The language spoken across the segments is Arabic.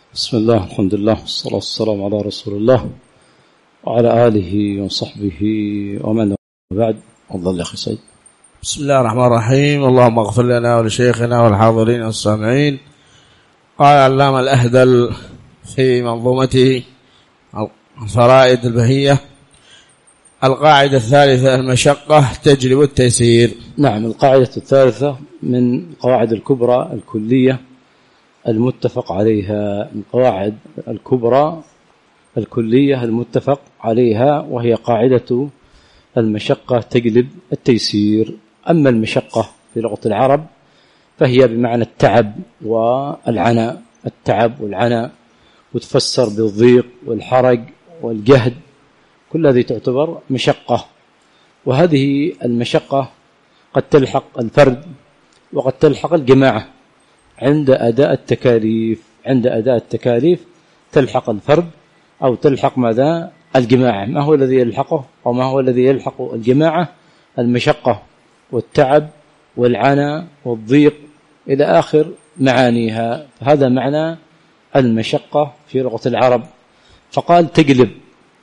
بسم الله، الحمد لله، والصلاة والسلام على رسول الله وعلى آله وصحبه ومن بعد. أفضل يا أخي سيد. بسم الله الرحمن الرحيم. اللهم اغفر لنا ولشيخنا والحاضرين والسامعين. قال علامة الأهدل في منظومته الفرائد البهية: القاعدة الثالثة: المشقة تجلب التيسير. نعم، القاعدة الثالثة من القواعد الكبرى الكلية المتفق عليها، القواعد الكبرى الكلية المتفق عليها، وهي قاعدة المشقة تجلب التيسير. أما المشقة في لغة العرب فهي بمعنى التعب والعناء، التعب والعناء، وتفسر بالضيق والحرج والجهد، كل هذه تعتبر مشقة. وهذه المشقة قد تلحق الفرد وقد تلحق الجماعة عند أداء التكاليف. عند أداء التكاليف تلحق الفرد أو تلحق ماذا؟ الجماعة. ما هو الذي يلحقه وما هو الذي يلحق الجماعة؟ المشقة والتعب والعناء والضيق إلى آخر معانيها. هذا معنى المشقة في لغة العرب. فقال تجلب،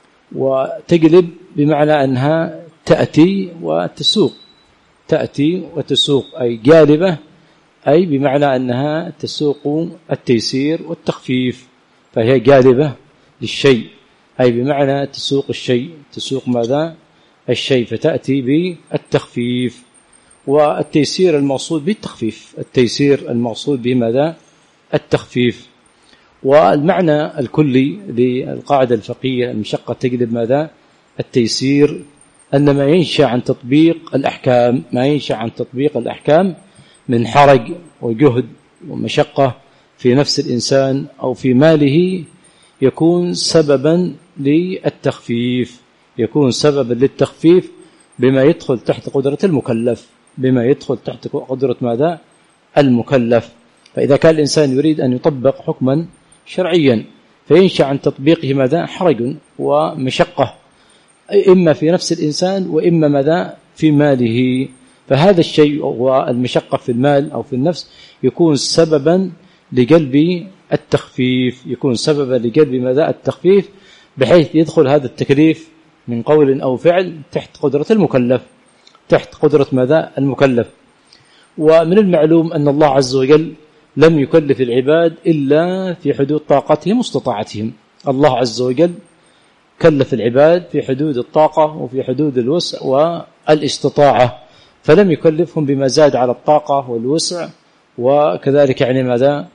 وتجلب بمعنى أنها تأتي وتسوق، تأتي وتسوق، أي جالبة، أي بمعنى أنها تسوق التيسير والتخفيف، فهي جالبة للشيء، أي بمعنى تسوق الشيء، تسوق ماذا؟ الشيء، فتأتي بالتخفيف. والتيسير المقصود بالتخفيف، التيسير المقصود بماذا؟ التخفيف. والمعنى الكلي للقاعدة الفقهية المشقة تجلب ماذا؟ التيسير، أن ما ينشأ عن تطبيق الأحكام، ما ينشأ عن تطبيق الأحكام من حرج وجهد ومشقة في نفس الإنسان أو في ماله يكون سببا للتخفيف، يكون سببا للتخفيف بما يدخل تحت قدرة المكلف، بما يدخل تحت قدرة ماذا؟ المكلف. فإذا كان الإنسان يريد أن يطبق حكما شرعيا فينشأ عن تطبيقه ماذا؟ حرج ومشقة، إما في نفس الإنسان وإما ماذا؟ في ماله. فهذا الشيء والمشقة في المال أو في النفس يكون سببا لجلب التخفيف، يكون سببا لجلب ماذا؟ التخفيف، بحيث يدخل هذا التكليف من قول أو فعل تحت قدرة المكلف، تحت قدرة ماذا؟ المكلف. ومن المعلوم أن الله عز وجل لم يكلف العباد إلا في حدود طاقتهم واستطاعتهم. الله عز وجل كلف العباد في حدود الطاقة وفي حدود الوسع والاستطاعة، فلم يكلفهم بما زاد على الطاقة والوسع، وكذلك يعني ماذا؟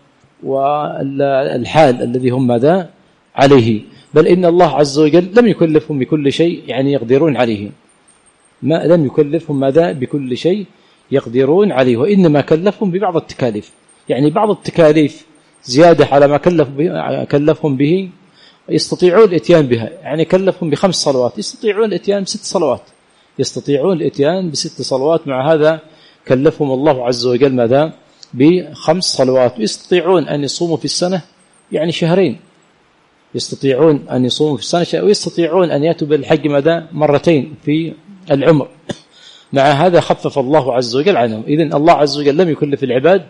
والحال الذي هم ماذا؟ عليه. بل إن الله عز وجل لم يكلفهم بكل شيء يعني يقدرون عليه، ما لم يكلفهم ماذا؟ بكل شيء يقدرون عليه، وإنما كلفهم ببعض التكاليف، يعني بعض التكاليف زيادة على ما كلفهم به يستطيعون الاتيان بها، يعني كلفهم ب5 صلوات يستطيعون الاتيان ب6 صلوات، يستطيعون الاتيان ب6 صلوات. مع هذا كلفهم الله عز وجل ماذا؟ ب5 صلوات. ويستطيعون أن يصوموا في السنة يعني شهرين، يستطيعون أن يصوموا في السنة، ويستطيعون أن يأتوا بالحج ماذا؟ مرتين في العمر. مع هذا خفف الله عز وجل عنهم. إذن الله عز وجل لم يكلف العباد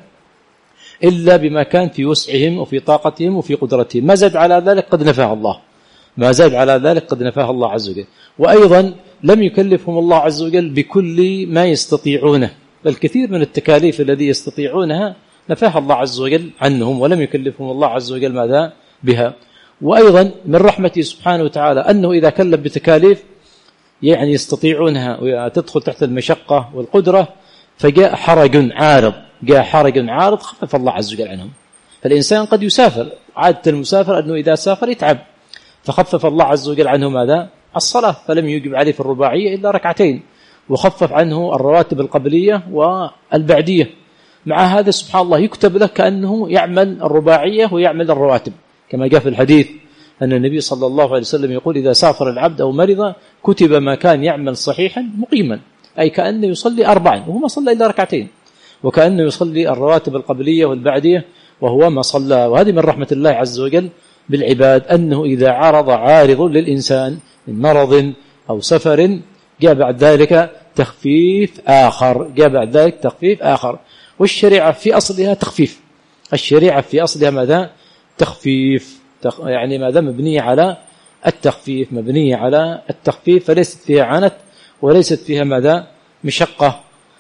إلا بما كان في وسعهم وفي طاقتهم وفي قدرتهم، ما زاد على ذلك قد نفاه الله، ما زاد على ذلك قد نفاه الله عز وجل. وأيضا لم يكلفهم الله عز وجل بكل ما يستطيعونه، بل كثير من التكاليف الذي يستطيعونها نفاه الله عز وجل عنهم، ولم يكلفهم الله عز وجل ماذا؟ بها. وأيضا من رحمته سبحانه وتعالى أنه إذا كلف بتكاليف يعني يستطيعونها وتدخل تحت المشقة والقدرة، فجاء حرج عارض، جاء حرج عارض خفف الله عز وجل عنهم. فالإنسان قد يسافر، عادة المسافر أنه إذا سافر يتعب، فخفف الله عز وجل عنه ماذا؟ الصلاة، فلم يجب عليه في الرباعية إلا 2 ركعتين، وخفف عنه الرواتب القبلية والبعدية. مع هذا سبحان الله يكتب له كأنه يعمل الرباعية ويعمل الرواتب، كما جاء في الحديث أن النبي صلى الله عليه وسلم يقول: إذا سافر العبد أو مرض كتب ما كان يعمل صحيحا مقيما، أي كأنه يصلي 4 وهو ما صلى إلا 2 ركعتين، وكأنه يصلي الرواتب القبلية والبعدية وهو ما صلى. وهذه من رحمة الله عز وجل بالعباد، أنه إذا عرض عارض للإنسان من مرض أو سفر جاء بعد ذلك تخفيف آخر، جاء بعد ذلك تخفيف آخر. والشريعة في أصلها تخفيف، الشريعة في أصلها ماذا؟ تخفيف، يعني ماذا مبنية على التخفيف، مبنية على التخفيف، فليست فيها عنت وليست فيها ماذا مشقة.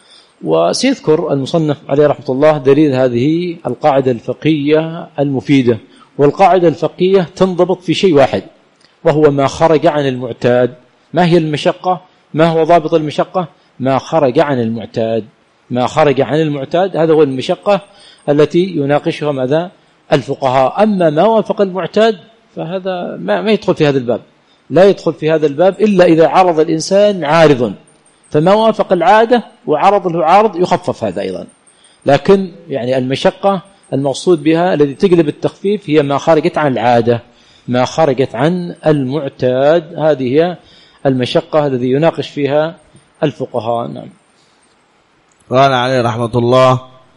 وسيذكر المصنف عليه رحمة الله دليل هذه القاعدة الفقهية المفيدة. والقاعدة الفقهية تنضبط في شيء واحد، وهو ما خرج عن المعتاد. ما هي المشقة؟ ما هو ضابط المشقة؟ ما خرج عن المعتاد، ما خرج عن المعتاد هذا هو المشقة التي يناقشها ماذا الفقهاء. أما ما وافق المعتاد فهذا ما يدخل في هذا الباب، لا يدخل في هذا الباب إلا إذا عرض الإنسان عارض، فما وافق العادة وعرض له عارض يخفف هذا أيضا. لكن يعني المشقة المقصود بها الذي تقلب التخفيف هي ما خرجت عن العادة، ما خرجت عن المعتاد، هذه هي المشقة الذي يناقش فيها الفقهاء. نعم. قال عليه رحمة الله: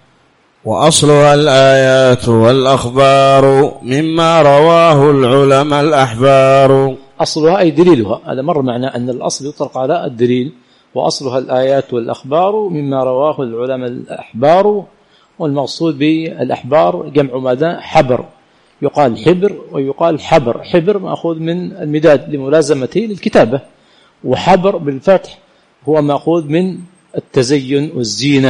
وأصلها الآيات والأخبار مما رواه العلماء الأحبار. أصلها أي دليلها، هذا مر معنا أن الأصل يطلق على الدليل، وأصلها الآيات والأخبار مما رواه العلماء الأحبار. والمقصود بالأحبار جمع ماذا؟ حبر، يقال حبر ويقال حبر. حبر مأخوذ من المداد لملازمته للكتابة، وحبر بالفتح هو مأخوذ من التزين والزينة،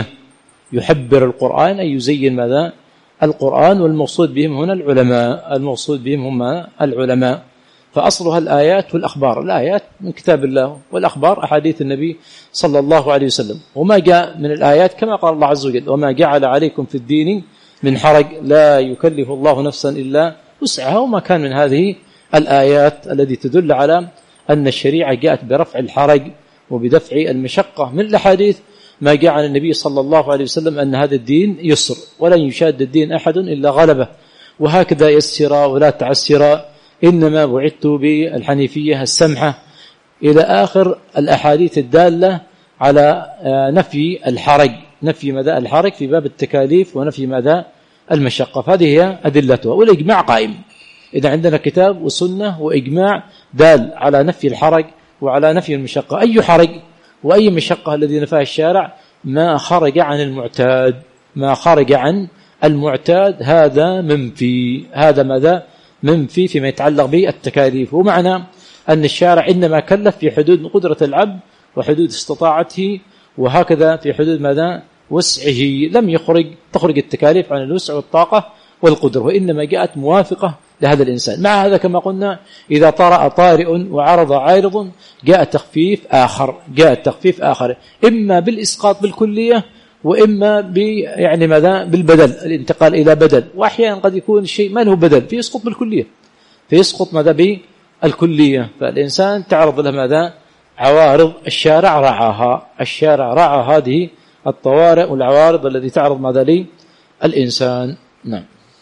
يحبر القرآن أي يزين ماذا القرآن. والمقصود بهم هنا العلماء، المقصود بهم هم العلماء. فأصلها الآيات والأخبار، الآيات من كتاب الله، والأخبار أحاديث النبي صلى الله عليه وسلم. وما جاء من الآيات كما قال الله عز وجل: وما جعل عليكم في الدين من حرج لا يكلف الله نفسا إلا وسعها. وما كان من هذه الآيات التي تدل على أن الشريعة جاءت برفع الحرج وبدفع المشقة. من الأحاديث ما جاء عن النبي صلى الله عليه وسلم أن هذا الدين يسر ولن يشاد الدين أحد إلا غلبه، وهكذا يسر ولا تعسر، إنما بعثت بالحنيفية السمحة، إلى آخر الأحاديث الدالة على نفي الحرج، نفي ماذا الحرج في باب التكاليف ونفي ماذا المشقة. فهذه هي أدلتها. والإجماع قائم، إذا عندنا كتاب وسنة وإجماع دال على نفي الحرج وعلى نفي المشقة. أي حرج وأي مشقة الذي نفاه الشارع ما خرج عن المعتاد، ما خرج عن المعتاد هذا منفي، هذا ماذا منفي فيما يتعلق بالتكاليف. ومعنى أن الشارع إنما كلف في حدود قدرة العبد وحدود استطاعته، وهكذا في حدود ماذا وسعه، لم تخرج التكاليف عن الوسع والطاقة والقدرة، وإنما جاءت موافقة لهذا الإنسان. مع هذا كما قلنا إذا طرأ طارئ وعرض عارض جاء تخفيف آخر، جاء تخفيف آخر، إما بالإسقاط بالكلية وإما يعني ماذا بالبدل، الانتقال إلى بدل. وأحيانا قد يكون الشيء ما له بدل فيسقط بالكلية، فيسقط ماذا بالكلية. فالإنسان تعرض له ماذا عوارض الشارع رعاها، الشارع رعى هذه الطوارئ والعوارض التي تعرض ماذا للإنسان. نعم.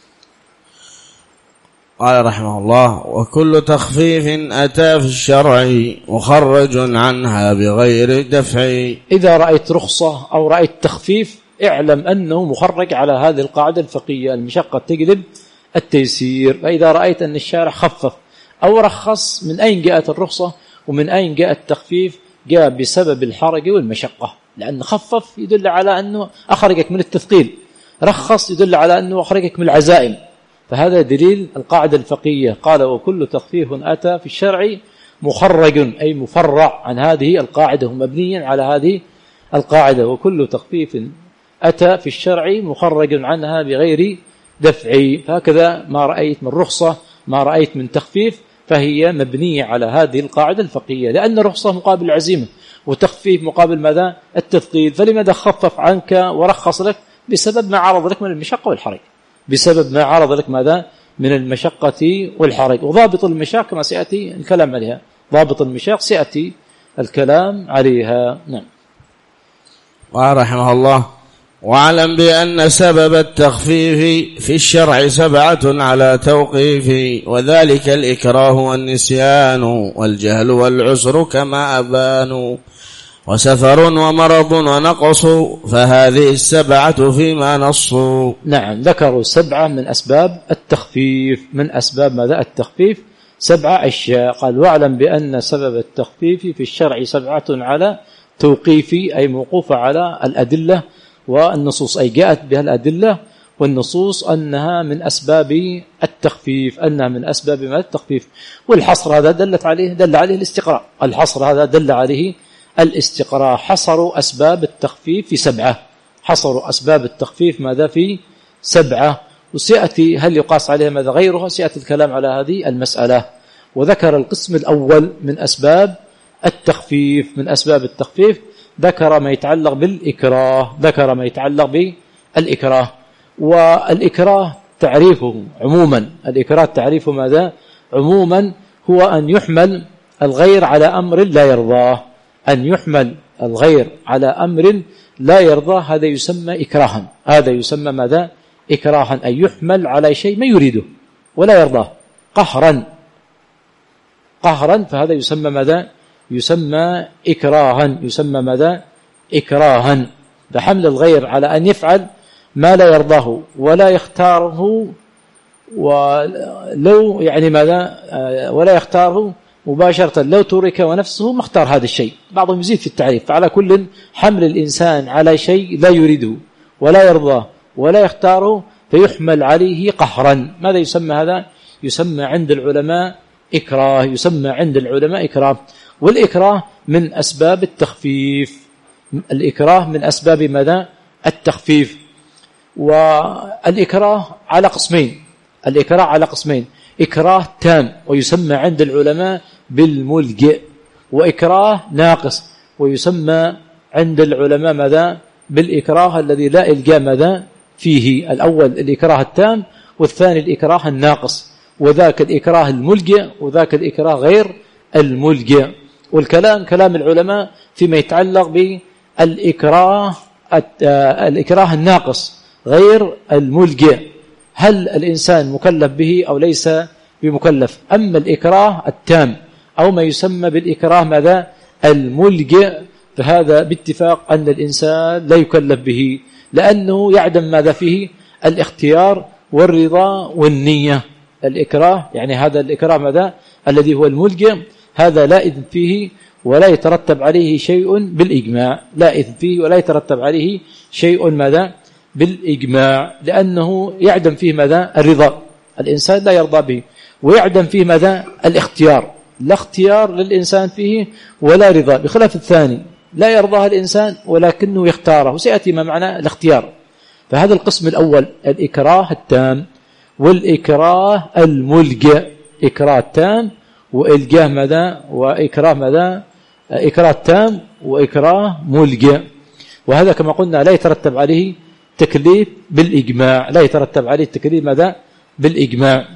قال رحمه الله: وكل تخفيف أتى في الشرع مخرج عنها بغير دفع. إذا رأيت رخصة أو رأيت تخفيف اعلم أنه مخرج على هذه القاعدة الفقهية: المشقة تجلب التيسير. فإذا رأيت أن الشارع خفف أو رخص، من أين جاءت الرخصة ومن أين جاء التخفيف؟ جاء بسبب الحرج والمشقة، لأن خفف يدل على أنه أخرجك من التثقيل، رخص يدل على أنه أخرجك من العزائم. فهذا دليل القاعدة الفقهية. قال: وكل تخفيف أتى في الشرع مخرج أي مفرع عن هذه القاعدة، مبنيا على هذه القاعدة. وكل تخفيف أتى في الشرع مخرج عنها بغير دفع. هكذا ما رأيت من رخصة، ما رأيت من تخفيف، فهي مبنية على هذه القاعدة الفقهية، لأن رخصة مقابل العزيمة وتخفيف مقابل ماذا التثقيل. فلماذا خفف عنك ورخص لك؟ بسبب ما عرض لك من المشقة والحرج، بسبب ما عرض لك ماذا من المشقة والحرج. وضابط المشاق كما سيأتي الكلام عليها، ضابط المشاق سيأتي الكلام عليها. نعم. ورحمه الله: واعلم بأن سبب التخفيف في الشرع 7 على توقيف، وذلك الإكراه والنسيان والجهل والعسر كما أبانوا، وسفر ومرض ونقص، فهذه 7 فيما نصوا. نعم، ذكروا 7 من أسباب التخفيف، من أسباب ماذا التخفيف 7 أشياء. قال: واعلم بأن سبب التخفيف في الشرع 7 على توقيف، أي موقوفة على الأدلة والنصوص، أي جاءت بها الأدلة والنصوص أنها من أسباب التخفيف، أنها من أسباب التخفيف. والحصر هذا دل عليه الاستقراء، الحصر هذا دل عليه الاستقراء. حصروا أسباب التخفيف في 7، حصروا أسباب التخفيف ماذا في 7، وسيأتي هل يقاس عليها ماذا غيرها، سيأتي الكلام على هذه المسألة. وذكر القسم الأول من أسباب التخفيف، من أسباب التخفيف ذكر ما يتعلق بالإكراه، ذكر ما يتعلق بالإكراه. والإكراه تعريفه عموما، الإكراه تعريفه ماذا عموما؟ هو أن يحمل الغير على أمر لا يرضاه، أن يحمل الغير على أمر لا يرضاه، هذا يسمى إكراها، هذا يسمى ماذا؟ إكراها، أن يحمل على شيء ما يريده ولا يرضاه قهرا، قهرا، فهذا يسمى ماذا؟ يسمى إكراها، يسمى ماذا؟ إكراها. فحمل الغير على أن يفعل ما لا يرضاه ولا يختاره، ولو يعني ماذا؟ ولا يختاره مباشرة، لو ترك ونفسه ما اختار هذا الشيء. بعضهم يزيد في التعريف. فعلى كل حمل الإنسان على شيء لا يريده ولا يرضاه ولا يختاره فيحمل عليه قهرا، ماذا يسمى هذا؟ يسمى عند العلماء إكراه، يسمى عند العلماء إكراه. والإكراه من أسباب التخفيف، الإكراه من أسباب ماذا؟ التخفيف. والإكراه على قسمين، الإكراه على قسمين: إكراه تام ويسمى عند العلماء بالملجئ، وإكراه ناقص ويسمى عند العلماء ماذا؟ بالإكراه الذي لا إلجاء ماذا فيه. الأول الإكراه التام، والثاني الإكراه الناقص، وذاك الإكراه الملجئ وذاك الإكراه غير الملجئ. والكلام كلام العلماء فيما يتعلق بالإكراه الإكراه الناقص غير الملجئ، هل الإنسان مكلف به أو ليس بمكلف؟ أما الإكراه التام أو ما يسمى بالإكراه ماذا؟ الملجئ، فهذا باتفاق أن الإنسان لا يكلف به، لأنه يعدم ماذا فيه؟ الاختيار والرضا والنية. الإكراه يعني هذا الإكراه ماذا؟ الذي هو الملجئ، هذا لا إذن فيه ولا يترتب عليه شيء بالإجماع، لا إذن فيه ولا يترتب عليه شيء ماذا؟ بالإجماع، لأنه يعدم فيه ماذا؟ الرضا، الإنسان لا يرضى به، ويعدم فيه ماذا؟ الاختيار، لا اختيار للإنسان فيه ولا رضا، بخلاف الثاني لا يرضاه الإنسان ولكنه يختاره، وسيأتي ما معنى الاختيار. فهذا القسم الأول الإكراه التام والإكراه الملجئ، إكراه تام وإلجاه ماذا؟ وإكراه ماذا؟ إكراه تام وإكراه ملجئ. وهذا كما قلنا لا يترتب عليه تكليف بالإجماع، لا يترتب عليه التكليف ماذا؟ بالإجماع.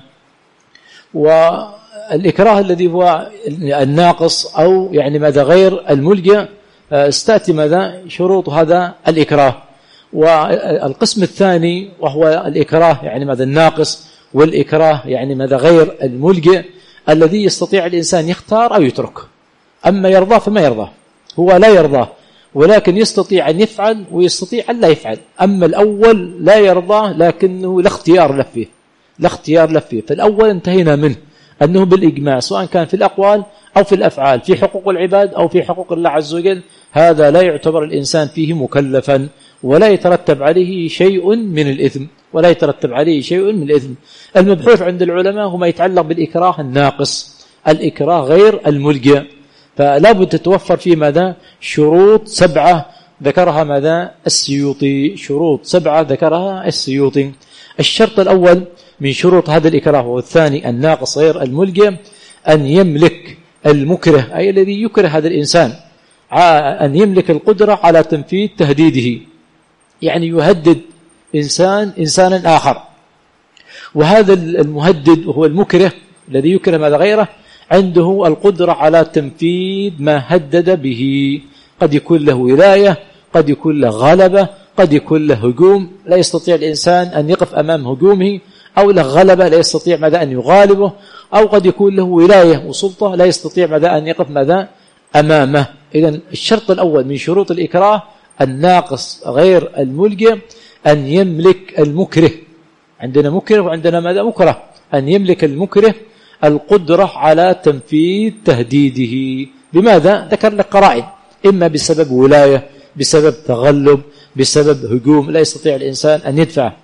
والإكراه الذي هو الناقص أو يعني ماذا؟ غير الملجئ، استأتي ماذا؟ شروط هذا الإكراه. والقسم الثاني وهو الإكراه يعني ماذا؟ الناقص، والإكراه يعني ماذا؟ غير الملجئ، الذي يستطيع الإنسان يختار أو يترك. أما يرضى فما يرضى، هو لا يرضى ولكن يستطيع أن يفعل ويستطيع أن لا يفعل. أما الأول لا يرضى لكنه لا اختيار له فيه، لا اختيار له فيه. فالأول انتهينا منه أنه بالإجماع سواء كان في الأقوال أو في الأفعال، في حقوق العباد أو في حقوق الله عز وجل، هذا لا يعتبر الإنسان فيه مكلفا ولا يترتب عليه شيء من الإثم، ولا يترتب عليه شيء من الإثم. المبحوث عند العلماء هو ما يتعلق بالإكراه الناقص، الإكراه غير الملجئ. فلا بد تتوفر فيه ماذا؟ شروط 7 ذكرها ماذا؟ السيوطي، شروط 7 ذكرها السيوطي. الشرط الأول من شروط هذا الإكراه والثاني الناقص غير الملجئ أن يملك المكره، أي الذي يكره هذا الإنسان، أن يملك القدرة على تنفيذ تهديده، يعني يهدد إنسانا آخر، وهذا المهدد وهو المكره الذي يكره ماذا؟ غيره، عنده القدرة على تنفيذ ما هدد به. قد يكون له ولاية، قد يكون له غلبة، قد يكون له هجوم لا يستطيع الإنسان أن يقف أمام هجومه، أو له غلبة لا يستطيع ماذا؟ أن يغالبه، أو قد يكون له ولاية وسلطة لا يستطيع ماذا؟ أن يقف ماذا؟ أمامه. إذن الشرط الأول من شروط الإكراه الناقص غير الملجئ أن يملك المكره، عندنا مكره وعندنا ماذا؟ مكره، أن يملك المكره القدرة على تنفيذ تهديده. بماذا؟ ذكر لك قرائن، إما بسبب ولاية، بسبب تغلب، بسبب هجوم لا يستطيع الإنسان أن يدفع،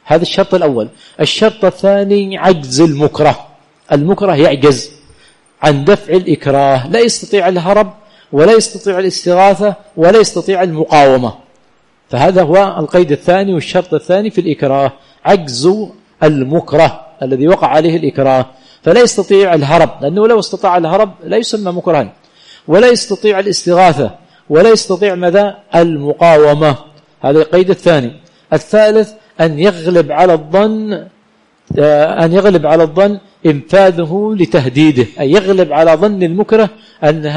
هذا الشرط الأول. الشرط الثاني عجز المكره. المكره يعجز عن دفع الإكراه، لا يستطيع الهرب ولا يستطيع الاستغاثة ولا يستطيع المقاومة. فهذا هو القيد الثاني والشرط الثاني في الإكراه، عجز المكره الذي وقع عليه الإكراه، فلا يستطيع الهرب، لأنه لو استطاع الهرب لا يسمى مكرها، ولا يستطيع الاستغاثة ولا يستطيع مدى المقاومة. هذا القيد الثاني. الثالث أن يغلب على الظن إنفاذه لتهديده، أي يغلب على ظن المكره أن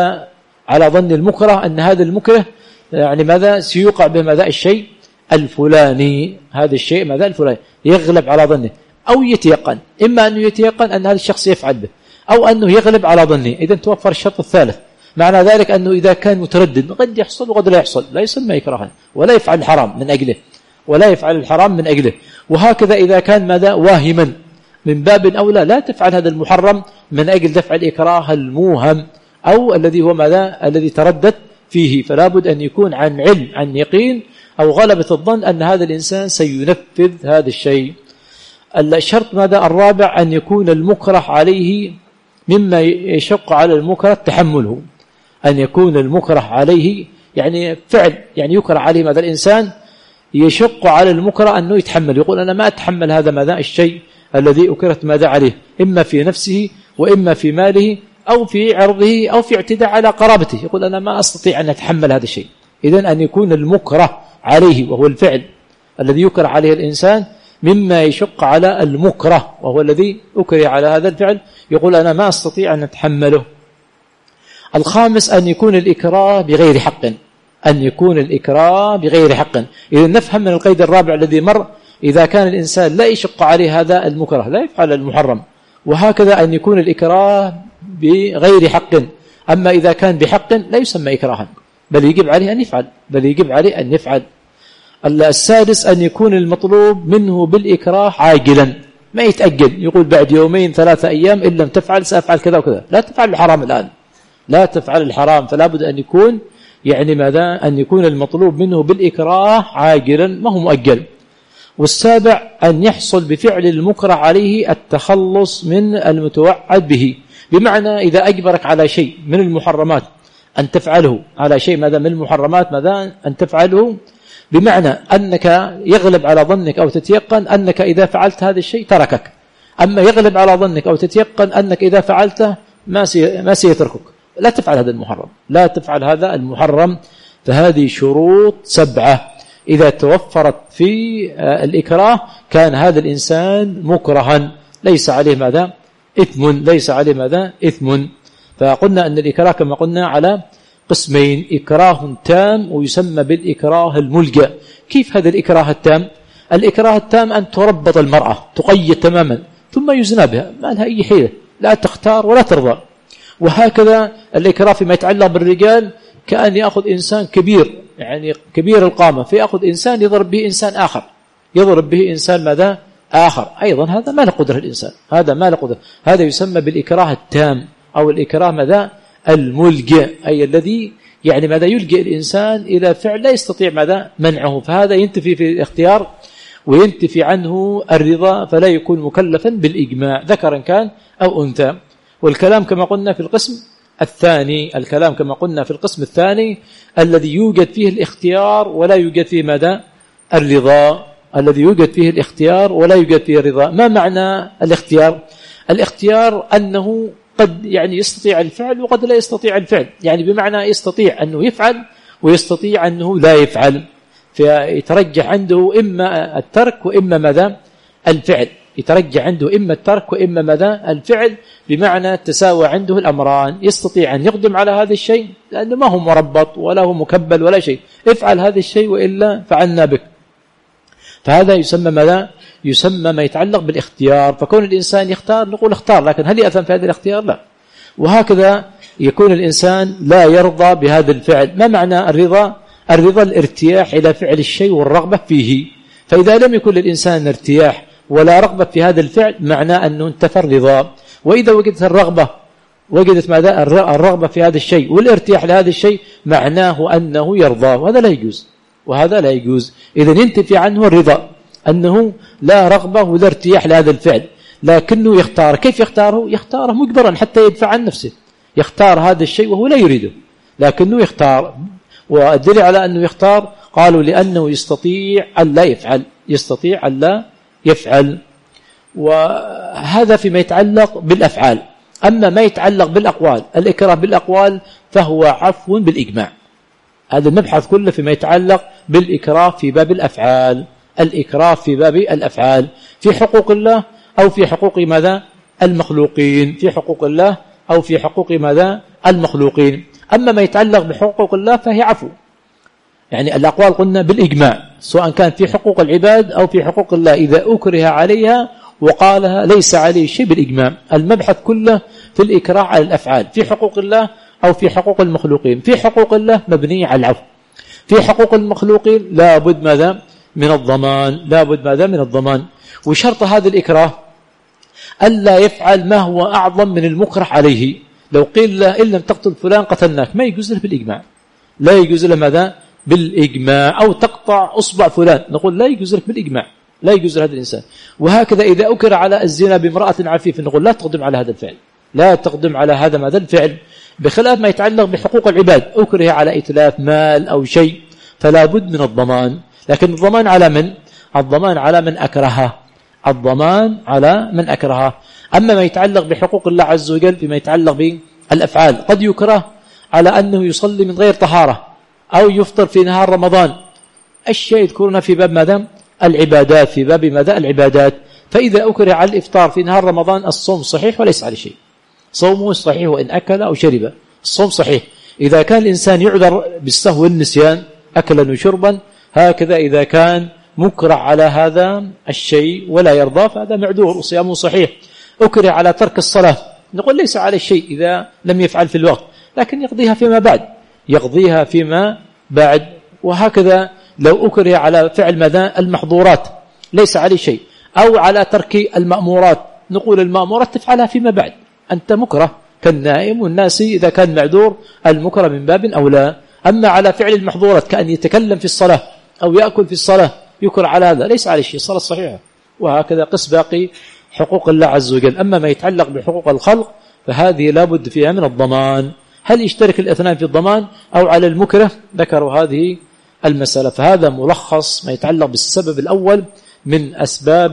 هذا المكره يعني ماذا سيوقع به ماذا الشيء الفلاني، هذا الشيء ماذا الفلاني، يغلب على ظنه أو يتيقن، إما أنه يتيقن أن هذا الشخص يفعل به أو أنه يغلب على ظنه. إذا توفر الشرط الثالث. معنى ذلك أنه إذا كان متردد قد يحصل وقد لا يحصل، لا يسمى إكراها ولا يفعل الحرام من أجله، وهكذا إذا كان ماذا واهما من باب أولى لا تفعل هذا المحرم من أجل دفع الإكراه الموهم أو الذي هو ماذا الذي تردد فيه. فلا بد أن يكون عن علم عن يقين أو غلبة الظن أن هذا الإنسان سينفذ هذا الشيء. الشرط ماذا الرابع أن يكون المكره عليه مما يشق على المكره تحمله، أن يكون المكره عليه يعني فعل يعني يكره عليه ماذا الإنسان يشق على المكره أنه يتحمل، يقول أنا ما أتحمل هذا ماذا الشيء الذي أكرهت ماذا عليه، إما في نفسه وإما في ماله أو في عرضه أو في اعتداء على قرابته، يقول أنا ما أستطيع أن أتحمل هذا الشيء. إذن أن يكون المكره عليه وهو الفعل الذي يكره عليه الإنسان مما يشق على المكره وهو الذي أكره على هذا الفعل، يقول أنا ما أستطيع أن أتحمله. الخامس أن يكون الإكراه بغير حق، إذا نفهم من القيد الرابع الذي مر إذا كان الإنسان لا يشق عليه هذا المكره لا يفعل المحرم، وهكذا أن يكون الإكراه بغير حق. أما إذا كان بحق لا يسمى إكراها بل يجب عليه أن يفعل. السادس أن يكون المطلوب منه بالإكراه عاجلا، ما يتأجل يقول بعد 2 3 أيام إن لم تفعل سأفعل كذا وكذا، لا تفعل الحرام الآن، لا تفعل الحرام. فلا بد أن يكون يعني ماذا أن يكون المطلوب منه بالإكراه عاجلا ما هو مؤجل. والسابع أن يحصل بفعل المكره عليه التخلص من المتوعد به، بمعنى إذا أجبرك على شيء من المحرمات أن تفعله، على شيء ماذا من المحرمات ماذا أن تفعله، بمعنى أنك يغلب على ظنك أو تتيقن أنك إذا فعلت هذا الشيء تركك، أما يغلب على ظنك أو تتيقن أنك إذا فعلته ما سيتركك، لا تفعل هذا المحرم. فهذه شروط 7 إذا توفرت في الإكراه كان هذا الإنسان مكرها ليس عليه ماذا إثم. فقلنا أن الإكراه كما قلنا على قسمين، إكراه تام ويسمى بالإكراه الملجأ. كيف هذا الإكراه التام؟ الإكراه التام أن تربط المرأة تقيد تماما ثم يزنى بها، ما لها أي حيلة، لا تختار ولا ترضى. وهكذا الإكراه فيما يتعلق بالرجال كأن يأخذ إنسان كبير يعني كبير القامة فيأخذ إنسان يضرب به إنسان ماذا آخر، أيضا هذا ما له قدرة الإنسان، هذا يسمى بالإكراه التام أو الإكراه ماذا الملجأ، أي الذي يعني ماذا يلجئ الإنسان إلى فعل لا يستطيع ماذا منعه، فهذا ينتفي في الاختيار وينتفي عنه الرضا، فلا يكون مكلفا بالإجماع ذكرا كان أو أنثى. والكلام كما قلنا في القسم الثاني الذي يوجد فيه الاختيار ولا يوجد فيه ماذا الرضا، ما معنى الاختيار أنه قد يعني يستطيع الفعل وقد لا يستطيع الفعل، يعني بمعنى يستطيع أنه يفعل ويستطيع أنه لا يفعل، فيترجح عنده إما الترك وإما ماذا الفعل، الفعل بمعنى تساوى عنده الأمران، يستطيع أن يقدم على هذا الشيء لأنه ما هو مربط ولا هو مكبل ولا شيء، افعل هذا الشيء وإلا فعلنا بك. فهذا يسمى ماذا؟ يسمى ما يتعلق بالاختيار. فكون الإنسان يختار نقول اختار، لكن هل يأثم في هذا الاختيار؟ لا. وهكذا يكون الإنسان لا يرضى بهذا الفعل. ما معنى الرضا الارتياح إلى فعل الشيء والرغبة فيه، فإذا لم يكن للإنسان ارتياح ولا رغبة في هذا الفعل معناه أنه انتفى الرضا. وإذا وجدت ماذا الرغبة في هذا الشيء والارتياح لهذا الشيء معناه أنه يرضى، وهذا لا يجوز. إذن ينتفي عنه الرضا أنه لا رغبة ولا ارتياح لهذا الفعل، لكنه يختار. كيف يختاره؟ يختاره مجبرا حتى يدفع عن نفسه، يختار هذا الشيء وهو لا يريده لكنه يختار. والدليل على أنه يختار قالوا لأنه يستطيع أن لا يفعل، يستطيع أن لا يفعل. وهذا فيما يتعلق بالأفعال. أما ما يتعلق بالأقوال، الإكراه بالأقوال فهو عفو بالإجماع. هذا المبحث كله فيما يتعلق بالإكراه في باب الأفعال، الإكراه في باب الأفعال في حقوق الله أو في حقوق ماذا؟ المخلوقين، في حقوق الله أو في حقوق ماذا؟ المخلوقين. أما ما يتعلق بحقوق الله فهي عفو، يعني الأقوال قلنا بالإجماع، سواء كان في حقوق العباد أو في حقوق الله، إذا أكره عليها وقالها ليس عليه شيء بالإجماع. المبحث كله في الإكراه على الأفعال في حقوق الله أو في حقوق المخلوقين. في حقوق الله مبنية على العفو، في حقوق المخلوقين لابد ماذا؟ من الضمان، لابد ماذا؟ من الضمان. وشرط هذا الإكراه ألا يفعل ما هو أعظم من المكره عليه. لو قيل له إن لم تقتل فلان قتلناك، ما يجوز له بالإجماع، لا يجوز له ماذا؟ بالإجماع. أو تقطع أصبع فلان، نقول لا يجوز لك بالإجماع، لا يجوز لهذا الإنسان. وهكذا إذا أكر على الزنا بامرأة عفيفة نقول لا تقدم على هذا الفعل، لا تقدم على هذا ماذا الفعل. بخلاف ما يتعلق بحقوق العباد، أكره على إتلاف مال أو شيء فلا بد من الضمان. لكن الضمان على من؟ الضمان على من أكرهه، الضمان على من أكرهه. أما ما يتعلق بحقوق الله عز وجل فيما يتعلق بالأفعال، قد يكره على أنه يصلي من غير طهارة أو يفطر في نهار رمضان، الشيء يذكرنا في باب ماذا؟ العبادات، في باب ماذا؟ العبادات. فإذا أكره على الإفطار في نهار رمضان الصوم صحيح وليس عليه شيء، صومه صحيح وإن أكل أو شرب، الصوم صحيح. إذا كان الإنسان يعذر بالسهو والنسيان أكلا وشربا، هكذا إذا كان مكره على هذا الشيء ولا يرضى فهذا معذور وصيامه صحيح. أكره على ترك الصلاة نقول ليس عليه شيء إذا لم يفعل في الوقت، لكن يقضيها فيما بعد، يقضيها فيما بعد. وهكذا لو أكره على فعل ماذا؟ المحظورات ليس عليه شيء. أو على ترك المأمورات نقول المأمورات تفعلها فيما بعد، أنت مكره كالنائم والناس إذا كان معذور، المكره من باب أولى. أما على فعل المحظورات كأن يتكلم في الصلاة أو يأكل في الصلاة يكره على هذا ليس عليه شيء، الصلاة صحيحة. وهكذا قس باقي حقوق الله عز وجل. أما ما يتعلق بحقوق الخلق فهذه لابد فيها من الضمان. هل يشترك الاثنان في الضمان أو على المكره؟ ذكروا هذه المسألة. فهذا ملخص ما يتعلق بالسبب الأول من أسباب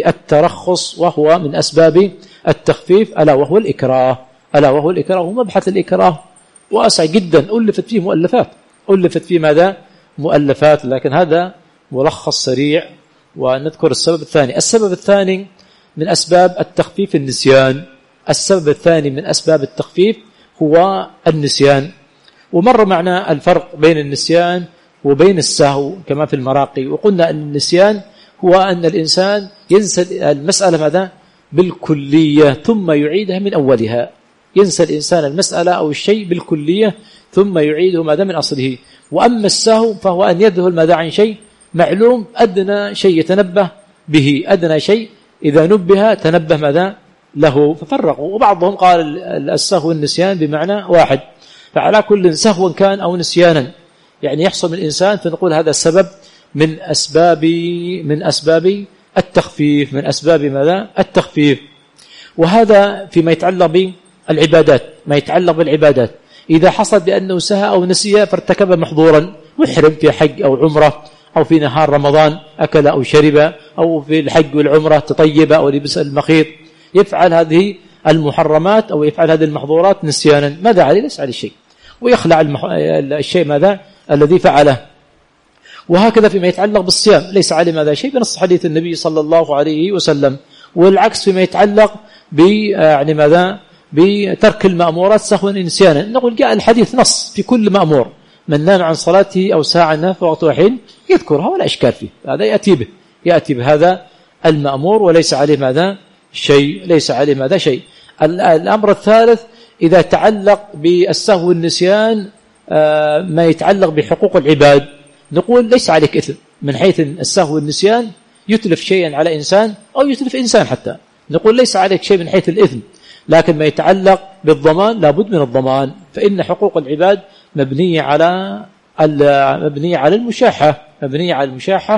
الترخص، وهو من أسباب التخفيف، ألا وهو الإكراه، ألا وهو الإكراه. ومبحث الإكراه واسع جدا، ألفت فيه مؤلفات، ألفت فيه ماذا؟ مؤلفات. لكن هذا ملخص سريع. ونذكر السبب الثاني. السبب الثاني من أسباب التخفيف النسيان. السبب الثاني من أسباب التخفيف هو النسيان. ومر معنا الفرق بين النسيان وبين السهو كما في المراقي، وقلنا أن النسيان هو أن الإنسان ينسى المسألة ماذا؟ بالكلية ثم يعيدها من أولها. ينسى الإنسان المسألة أو الشيء بالكلية ثم يعيده ماذا؟ من أصله. وأما السهو فهو أن يذهل ماذا؟ عن شيء معلوم، أدنى شيء يتنبه به، أدنى شيء إذا نبه تنبه ماذا؟ له. ففرقوا، وبعضهم قال السهو والنسيان بمعنى واحد. فعلى كل سهوا كان أو نسيانا يعني يحصل من الإنسان، فنقول هذا السبب من أسباب التخفيف، من أسباب ماذا؟ التخفيف. وهذا فيما يتعلق بالعبادات. ما يتعلق بالعبادات إذا حصل بأنه سهى أو نسي فارتكب محظورا، محرم في حج أو عمرة أو في نهار رمضان أكل أو شرب، أو في الحج والعمرة تطيب أو لبس المخيط، يفعل هذه المحرمات أو يفعل هذه المحظورات نسيانا، ماذا عليه؟ ليس عليه شيء، ويخلع الشيء ماذا؟ الذي فعله. وهكذا فيما يتعلق بالصيام ليس عليه ماذا؟ شيء، بنص حديث النبي صلى الله عليه وسلم. والعكس فيما يتعلق يعني ماذا؟ بترك المأمورات سهوا نسيانا، نقول جاء الحديث نص في كل مأمور، من نام عن صلاته أو ساعة نام وقت وحين يذكرها ولا إشكال فيه، هذا يأتي بهذا المأمور وليس عليه ماذا؟ شيء، ليس عليه ماذا؟ شيء. الأمر الثالث إذا تعلق بالسهو والنسيان ما يتعلق بحقوق العباد، نقول ليس عليك إثم من حيث السهو والنسيان، يتلف شيئا على إنسان أو يتلف إنسان حتى، نقول ليس عليك شيء من حيث الإثم. لكن ما يتعلق بالضمان لابد من الضمان، فإن حقوق العباد مبنية على المشاحة،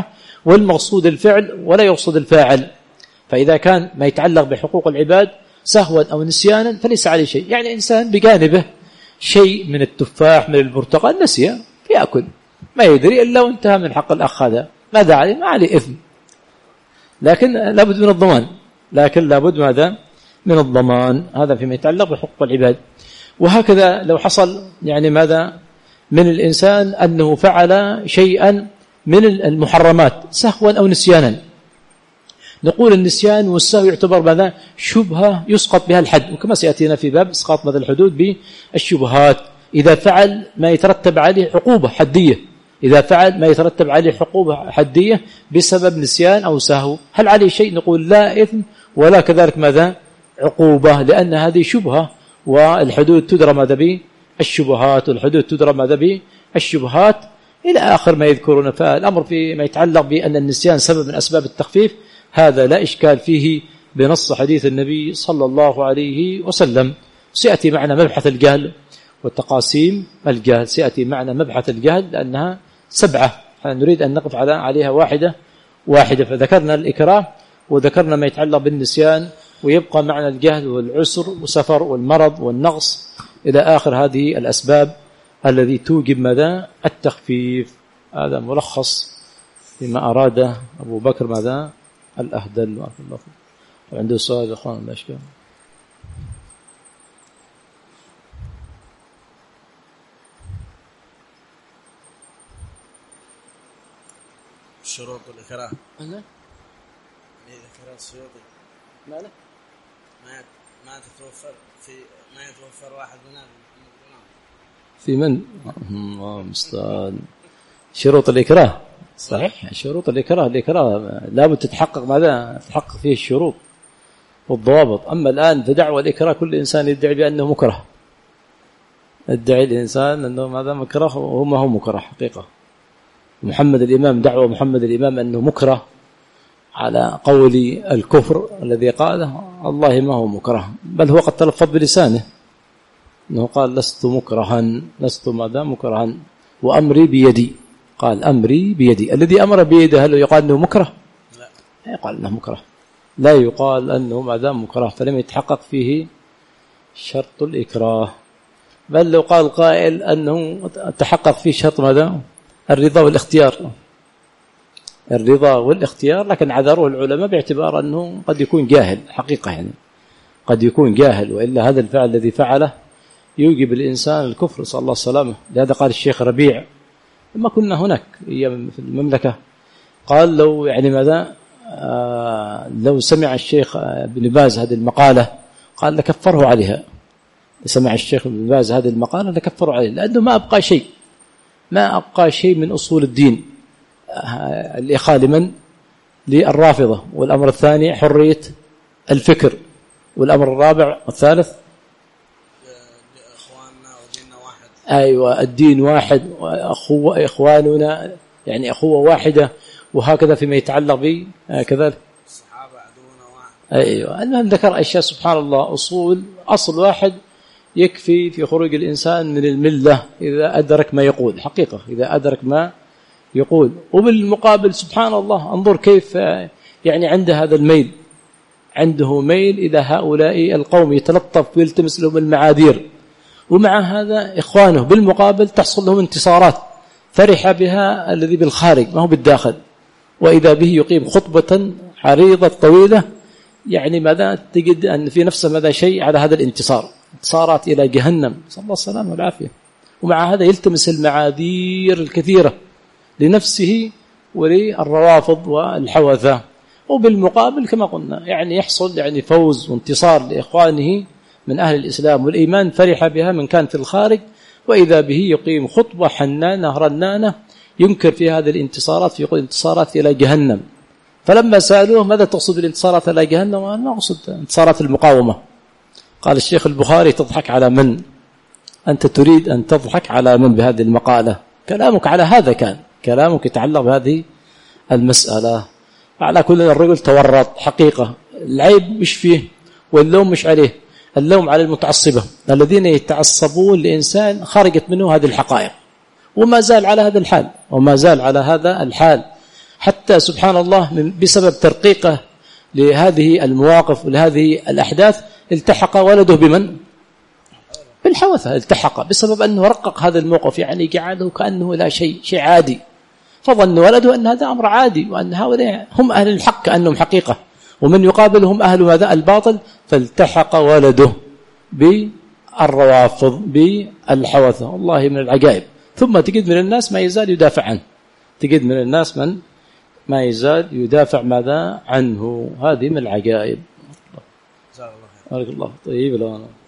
والمقصود الفعل ولا يقصد الفاعل. فإذا كان ما يتعلق بحقوق العباد سهوا أو نسيانا فليس عليه شيء. يعني إنسان بجانبه شيء من التفاح من البرتقال نسي يأكل ما يدري إلا وانتهى من حق الأخ هذا، ماذا عليه؟ ما عليه إثم، لكن لابد من الضمان. لكن لابد ماذا؟ من الضمان. هذا فيما يتعلق بحقوق العباد. وهكذا لو حصل يعني ماذا من الإنسان أنه فعل شيئا من المحرمات سهوا أو نسيانا، نقول النسيان والسهو يعتبر ماذا؟ شبهة يسقط بها الحد، وكما سيأتينا في باب إسقاط ماذا الحدود بالشبهات. إذا فعل ما يترتب عليه عقوبة حدية، إذا فعل ما يترتب عليه عقوبة حدية بسبب نسيان أو سهو، هل عليه شيء؟ نقول لا إثم ولا كذلك ماذا؟ عقوبة، لأن هذه شبهة والحدود تدرى ماذا بالشبهات، والحدود تدرى ماذا بالشبهات إلى آخر ما يذكرون. فالأمر فيما يتعلق بأن النسيان سبب من أسباب التخفيف هذا لا إشكال فيه بنص حديث النبي صلى الله عليه وسلم. سيأتي معنا مبحث الجهل والتقاسيم الجهل، سيأتي معنا مبحث الجهل لأنها 7 نريد أن نقف عليها واحدة. فذكرنا الإكراه وذكرنا ما يتعلق بالنسيان، ويبقى معنا الجهل والعسر والسفر والمرض والنقص إلى آخر هذه الأسباب الذي توجب ماذا؟ التخفيف. هذا ملخص فيما أراد أبو بكر ماذا؟ الأهدل. عنده سؤال يا أخوان لا إشكال. شروط الإكراه أنا ذكر السيوطي ماله ما يتوفر واحد منها في من مستعان شروط الإكراه. صحيح شروط الإكراه لابد تتحقق ماذا؟ تتحقق فيه الشروط والضوابط. أما الآن في دعوة الإكراه كل إنسان يدعي بأنه مكره، يدعي الإنسان أنه ماذا مكره وهو ما هو مكره حقيقة. محمد الإمام دعوة محمد الإمام أنه مكره على قول الكفر الذي قاله الله ما هو مكره، بل هو قد تلفظ بلسانه أنه قال لست مكرها، لست ماذا مكرها وأمري بيدي. قال أمري بيدي. الذي أمر بيده هل يقال أنه مكره؟ لا يقال أنه مكره، لا يقال أنه ماذا مكره، فلم يتحقق فيه شرط الإكراه. بل لو قال قائل أنه تحقق فيه شرط ماذا؟ الرضا والاختيار، الرضا والاختيار، لكن عذره العلماء باعتبار أنه قد يكون جاهل حقيقة، يعني قد يكون جاهل، وإلا هذا الفعل الذي فعله يوجب الإنسان الكفر صلى الله عليه وسلم. لهذا قال الشيخ ربيع لما كنا هناك في المملكة، قال لو يعني ماذا لو سمع الشيخ ابن باز هذه المقالة قال لكفره عليها. سمع الشيخ ابن باز هذه المقالة لكفره عليها، لأنه ما أبقى شيء من أصول الدين. الإخاء لمن؟ للرافضة. والأمر الثاني حرية الفكر. والأمر الرابع والثالث أيوة الدين واحد إخواننا، يعني أخوة واحدة، وهكذا فيما يتعلق به كذلك الصحابة عدونا واحد. أيوة المهم ذكر أشياء سبحان الله أصل واحد يكفي في خروج الإنسان من الملة إذا أدرك ما يقول حقيقة، إذا أدرك ما يقول. وبالمقابل سبحان الله انظر كيف يعني عنده هذا الميل، عنده ميل إلى هؤلاء القوم، يتلطف ويلتمس لهم المعاذير، ومع هذا إخوانه بالمقابل تحصل لهم انتصارات فرح بها الذي بالخارج ما هو بالداخل، وإذا به يقيم خطبة عريضة طويلة، يعني ماذا تجد أن في نفسه ماذا شيء على هذا الانتصار، انتصارات إلى جهنم صلى الله السلام والعافية، ومع هذا يلتمس المعاذير الكثيرة لنفسه وللروافض والحوثة. وبالمقابل كما قلنا يعني يحصل يعني فوز وانتصار لإخوانه من أهل الإسلام والإيمان فرح بها من كان في الخارج، وإذا به يقيم خطبة حنانة رنانة ينكر في هذه الانتصارات، يقول انتصارات إلى جهنم. فلما سألوه ماذا تقصد بالانتصارات إلى جهنم؟ قال ما أقصد انتصارات المقاومة. قال الشيخ البخاري تضحك على من؟ أنت تريد أن تضحك على من بهذه المقالة؟ كلامك على هذا، كان كلامك يتعلق بهذه المسألة. على كل الرجل تورط حقيقة، العيب مش فيه واللوم مش عليه، اللوم على المتعصبة الذين يتعصبون لإنسان خرجت منه هذه الحقائق، وما زال على هذا الحال، وما زال على هذا الحال. حتى سبحان الله بسبب ترقيقه لهذه المواقف ولهذه الأحداث التحق ولده بمن؟ بالحوثة. التحق بسبب أنه رقق هذا الموقف، يعني جعله كأنه لا شيء عادي، فظن ولده أن هذا أمر عادي وأن هؤلاء هم أهل الحق كأنهم حقيقة، ومن يقابلهم أهل هذا الباطل، فالتحق ولده بالروافض بالحوثة. والله من العجائب. ثم تجد من الناس ما يزال يدافع عنه، تجد من الناس من ما يزال يدافع ماذا عنه. هذه من العجائب. بارك الله. طيب.